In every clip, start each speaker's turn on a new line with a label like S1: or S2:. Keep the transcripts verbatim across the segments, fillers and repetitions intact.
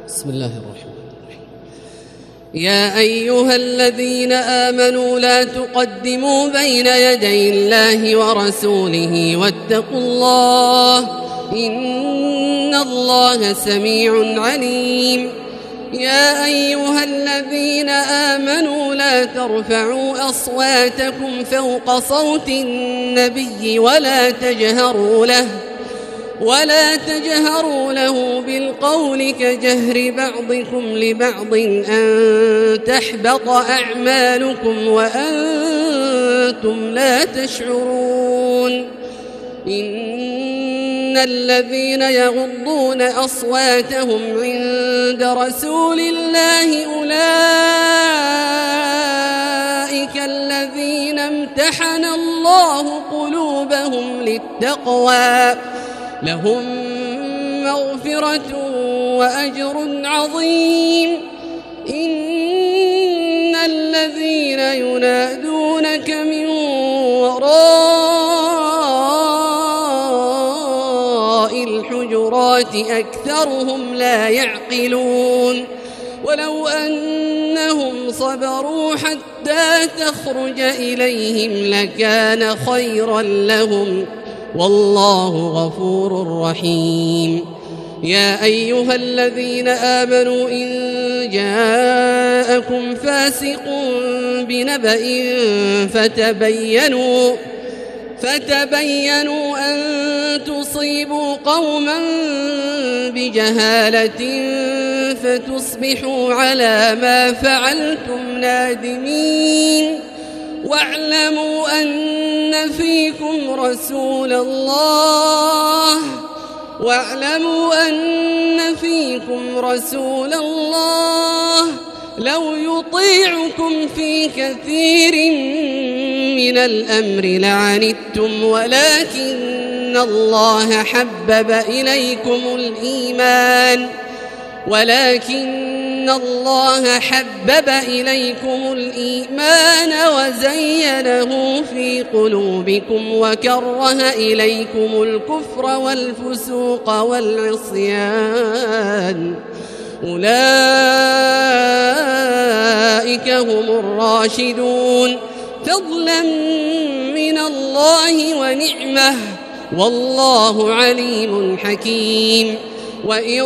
S1: بسم الله الرحمن الرحيم. يا أيها الذين آمنوا لا تقدموا بين يدي الله ورسوله واتقوا الله إن الله سميع عليم. يا أيها الذين آمنوا لا ترفعوا أصواتكم فوق صوت النبي ولا تجهروا له ولا تجهروا له بالقول كجهر بعضكم لبعض أن تحبط أعمالكم وأنتم لا تشعرون. إن الذين يغضون أصواتهم عند رسول الله أولئك الذين امتحن الله قلوبهم للتقوى لهم مغفرة وأجر عظيم. إن الذين ينادونك من وراء الحجرات أكثرهم لا يعقلون. ولو أنهم صبروا حتى تخرج إليهم لكان خيرا لهم والله غفور رحيم. يا أيها الذين آمنوا إن جاءكم فاسق بنبأ فتبينوا فتبينوا أن تصيبوا قوما بجهالة فتصبحوا على ما فعلتم نادمين. واعلموا أن فيكم رسول الله واعلموا أن فيكم رسول الله لو يطيعكم في كثير من الأمر لعنتم ولكن الله حبب إليكم الإيمان ولكن الله حبب إليكم الإيمان وزينه في قلوبكم وكره إليكم الكفر والفسوق والعصيان أولئك هم الراشدون فضلا من الله ونعمه والله عليم حكيم. وإن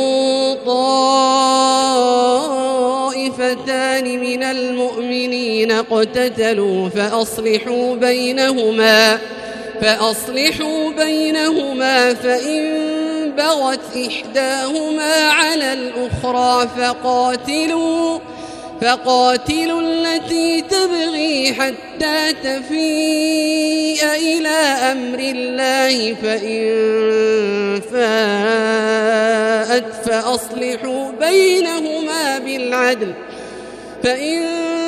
S1: طائفتان من المؤمنين اقتتلوا فأصلحوا بينهما فأصلحوا بينهما فإن بغت إحداهما على الأخرى فقاتلوا فقاتلوا التي تبغي حتى تفيء إلى أمر الله فإن فاءت فأصلحوا بينهما بالعدل فإن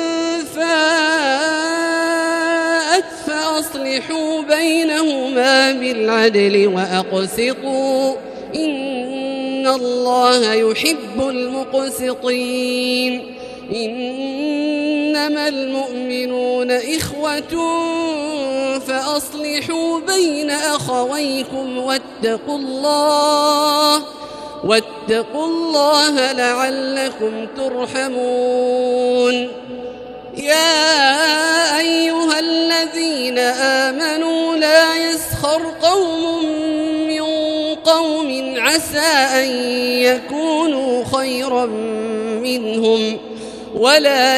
S1: فاءت فأصلحوا بينهما بالعدل وأقسطوا إن الله يحب المقسطين. إنما المؤمنون إخوة فأصلحوا بين أخويكم واتقوا الله واتقوا الله لعلكم ترحمون. يا أيها الذين آمنوا لا يسخر قوم من قوم عسى أن يكونوا خيرا منهم ولا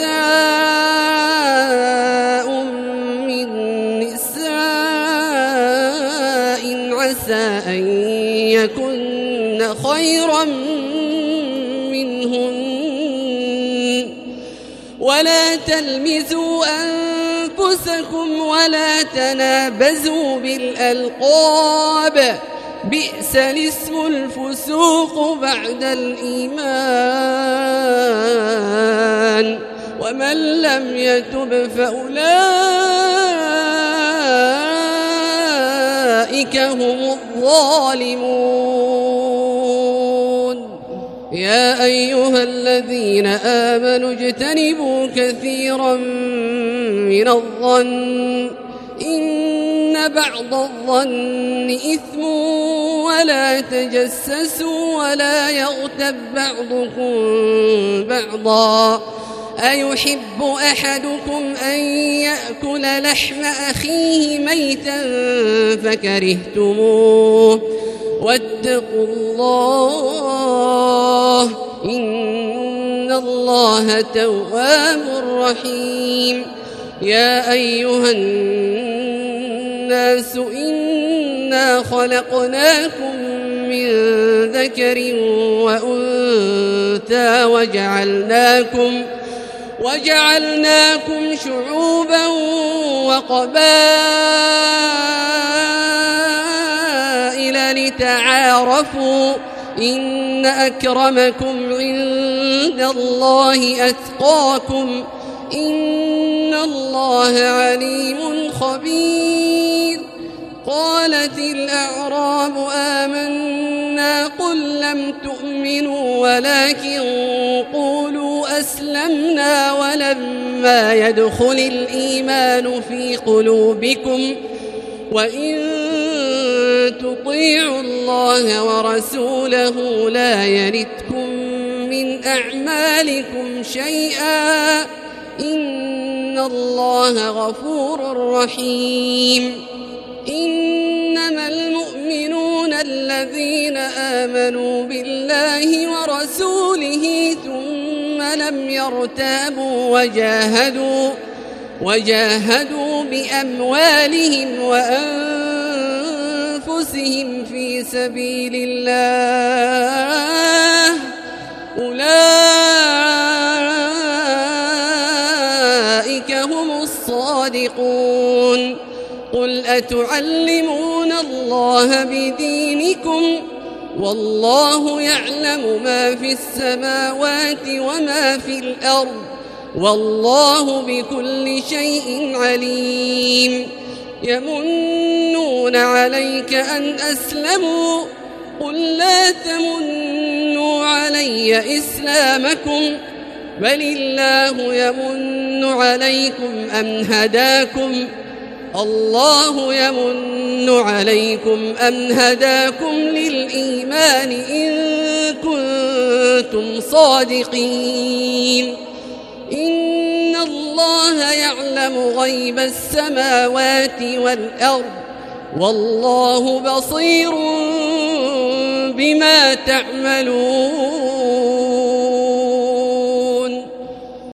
S1: نساء من نساء عسى أن يكن خيرا منهن ولا تلمزوا أنفسكم ولا تنابزوا بالألقاب بئس الاسم الفسوق بعد الإيمان ومن لم يتب فأولئك هم الظالمون. يا أيها الذين آمنوا اجتنبوا كثيرا من الظن إن إن بعض الظن إثم ولا تجسسوا ولا يغتب بعضكم بعضا أيحب أحدكم أن يأكل لحم أخيه ميتا فكرهتموه واتقوا الله إن الله تواب رحيم يا أيها الناس إنا خلقناكم من ذكر وأنثى وجعلناكم وجعلناكم شعوبا وقبائل لتعارفوا إن أكرمكم عند الله أتقاكم إن الله عليم خبير قالت الأعراب آمنا قل لم تؤمنوا ولكن قولوا أسلمنا ولما يدخل الإيمان في قلوبكم وإن تطيعوا الله ورسوله لا يلتكم من أعمالكم شيئا إن الله غفور رحيم إنما المؤمنون الذين آمنوا بالله ورسوله ثم لم يرتابوا وجاهدوا وجاهدوا بأموالهم وأنفسهم في سبيل الله أولئك هم الصادقون قل أتعلمون الله بدينكم والله يعلم ما في السماوات وما في الأرض والله بكل شيء عليم يمنون عليك أن أسلموا قل لا تمنوا علي إسلامكم بل الله يمن عليكم أن هداكم الله يمن عليكم أن هداكم للإيمان إن كنتم صادقين إن الله يعلم غيب السماوات والأرض والله بصير بما تعملون